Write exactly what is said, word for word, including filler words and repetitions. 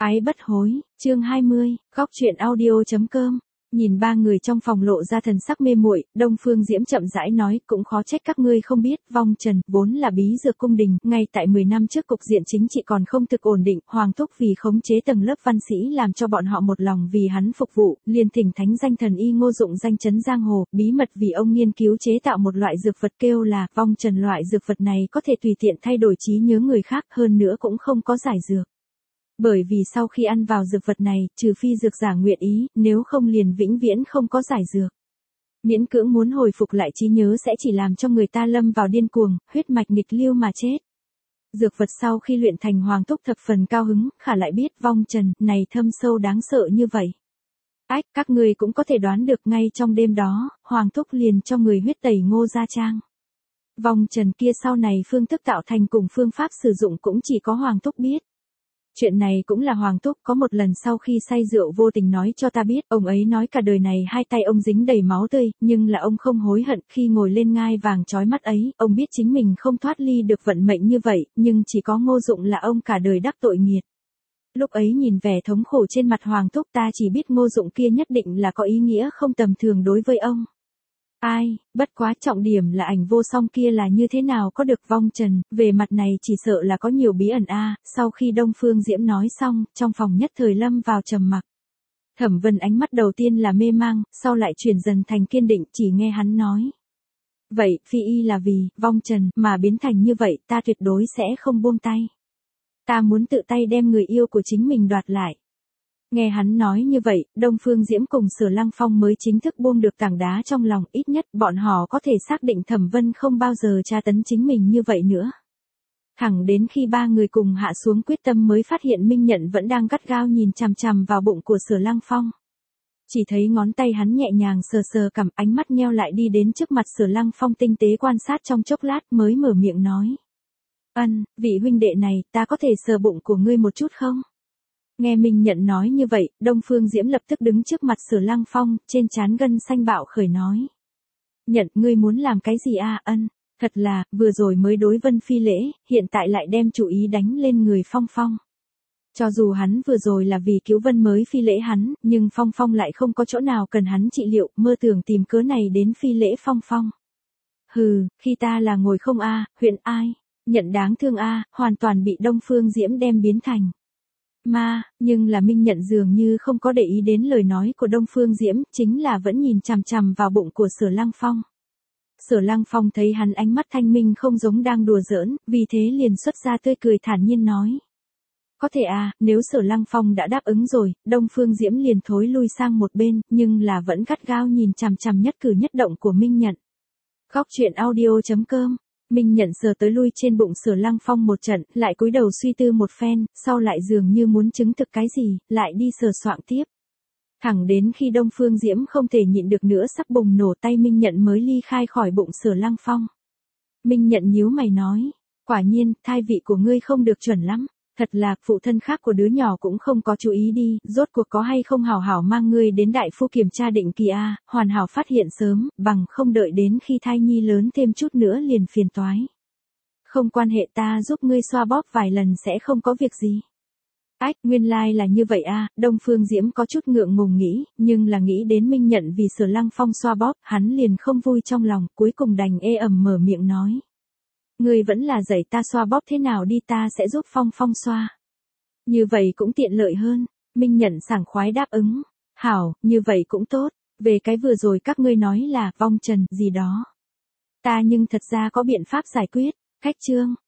Ái bất hối, chương hai mươi, góc truyện audio.com. Nhìn ba người trong phòng lộ ra thần sắc mê muội, Đông Phương Diễm chậm rãi nói, cũng khó trách các ngươi không biết, vong trần, vốn là bí dược cung đình, ngay tại mười năm trước cục diện chính trị còn không thực ổn định, Hoàng Thúc vì khống chế tầng lớp văn sĩ làm cho bọn họ một lòng vì hắn phục vụ, liền thỉnh thánh danh thần y Ngô Dụng danh chấn giang hồ, bí mật vì ông nghiên cứu chế tạo một loại dược vật kêu là vong trần, loại dược vật này có thể tùy tiện thay đổi trí nhớ người khác, hơn nữa cũng không có giải dược. Bởi vì sau khi ăn vào dược vật này, trừ phi dược giả nguyện ý, nếu không liền vĩnh viễn không có giải dược. Miễn cưỡng muốn hồi phục lại trí nhớ sẽ chỉ làm cho người ta lâm vào điên cuồng, huyết mạch nghịch lưu mà chết. Dược vật sau khi luyện thành, Hoàng Thúc thập phần cao hứng, khả lại biết vong trần, này thâm sâu đáng sợ như vậy. Ách, các người cũng có thể đoán được, ngay trong đêm đó, Hoàng Thúc liền cho người huyết tẩy Ngô Gia Trang. Vong trần kia sau này phương thức tạo thành cùng phương pháp sử dụng cũng chỉ có Hoàng Thúc biết. Chuyện này cũng là Hoàng Thúc có một lần sau khi say rượu vô tình nói cho ta biết, ông ấy nói cả đời này hai tay ông dính đầy máu tươi, nhưng là ông không hối hận, khi ngồi lên ngai vàng chói mắt ấy, ông biết chính mình không thoát ly được vận mệnh như vậy, nhưng chỉ có Ngô Dụng là ông cả đời đắc tội nghiệt. Lúc ấy nhìn vẻ thống khổ trên mặt Hoàng Thúc, ta chỉ biết Ngô Dụng kia nhất định là có ý nghĩa không tầm thường đối với ông. Ai, bất quá trọng điểm là ảnh vô song kia là như thế nào có được vong trần, về mặt này chỉ sợ là có nhiều bí ẩn a. Sau khi Đông Phương Diễm nói xong, trong phòng nhất thời lâm vào trầm mặc. Thẩm Vân ánh mắt đầu tiên là mê mang, sau lại chuyển dần thành kiên định, chỉ nghe hắn nói. Vậy, phi y là vì, vong trần, mà biến thành như vậy, ta tuyệt đối sẽ không buông tay. Ta muốn tự tay đem người yêu của chính mình đoạt lại. Nghe hắn nói như vậy, Đông Phương Diễm cùng Sở Lăng Phong mới chính thức buông được tảng đá trong lòng, ít nhất bọn họ có thể xác định Thẩm Vân không bao giờ tra tấn chính mình như vậy nữa. Thẳng đến khi ba người cùng hạ xuống quyết tâm mới phát hiện Minh Nhận vẫn đang gắt gao nhìn chằm chằm vào bụng của Sở Lăng Phong. Chỉ thấy ngón tay hắn nhẹ nhàng sờ sờ cằm, ánh mắt nheo lại đi đến trước mặt Sở Lăng Phong tinh tế quan sát trong chốc lát mới mở miệng nói. Ân, vị huynh đệ này, ta có thể sờ bụng của ngươi một chút không? Nghe Minh Nhận nói như vậy, Đông Phương Diễm lập tức đứng trước mặt Sở Lăng Phong, trên trán gân xanh bạo khởi nói. Nhận, ngươi muốn làm cái gì a? Ân, thật là, vừa rồi mới đối Vân phi lễ, hiện tại lại đem chủ ý đánh lên người Phong Phong. Cho dù hắn vừa rồi là vì cứu Vân mới phi lễ hắn, nhưng Phong Phong lại không có chỗ nào cần hắn trị liệu, mơ tưởng tìm cớ này đến phi lễ Phong Phong. Hừ, khi ta là ngồi không a, huyện ai, Nhận đáng thương a, hoàn toàn bị Đông Phương Diễm đem biến thành ma, nhưng là Minh Nhận dường như không có để ý đến lời nói của Đông Phương Diễm, chính là vẫn nhìn chằm chằm vào bụng của Sở Lăng Phong. Sở Lăng Phong thấy hắn ánh mắt thanh minh không giống đang đùa giỡn, vì thế liền xuất ra tươi cười thản nhiên nói. Có thể à, nếu Sở Lăng Phong đã đáp ứng rồi, Đông Phương Diễm liền thối lui sang một bên, nhưng là vẫn gắt gao nhìn chằm chằm nhất cử nhất động của Minh Nhận. Góc truyện audio.com. Minh Nhận sờ tới lui trên bụng Sở Lăng Phong một trận, lại cúi đầu suy tư một phen, sau lại dường như muốn chứng thực cái gì, lại đi sờ soạng tiếp. Thẳng đến khi Đông Phương Diễm không thể nhịn được nữa sắp bùng nổ tay, Minh Nhận mới ly khai khỏi bụng Sở Lăng Phong. Minh Nhận nhíu mày nói, quả nhiên, thai vị của ngươi không được chuẩn lắm. Thật là, phụ thân khác của đứa nhỏ cũng không có chú ý đi, rốt cuộc có hay không hảo hảo mang ngươi đến đại phu kiểm tra định kỳ a, hoàn hảo phát hiện sớm, bằng không đợi đến khi thai nhi lớn thêm chút nữa liền phiền toái. Không quan hệ, ta giúp ngươi xoa bóp vài lần sẽ không có việc gì. Ách, nguyên lai like là như vậy a. Đông Phương Diễm có chút ngượng ngùng nghĩ, nhưng là nghĩ đến Minh Nhận vì Sở Lăng Phong xoa bóp, hắn liền không vui trong lòng, cuối cùng đành ê ẩm mở miệng nói. Ngươi vẫn là dạy ta xoa bóp thế nào đi, ta sẽ giúp Phong Phong xoa. Như vậy cũng tiện lợi hơn. Minh Nhận sảng khoái đáp ứng. Hảo, như vậy cũng tốt. Về cái vừa rồi các ngươi nói là vong trần gì đó. Ta nhưng thật ra có biện pháp giải quyết. Khách chương.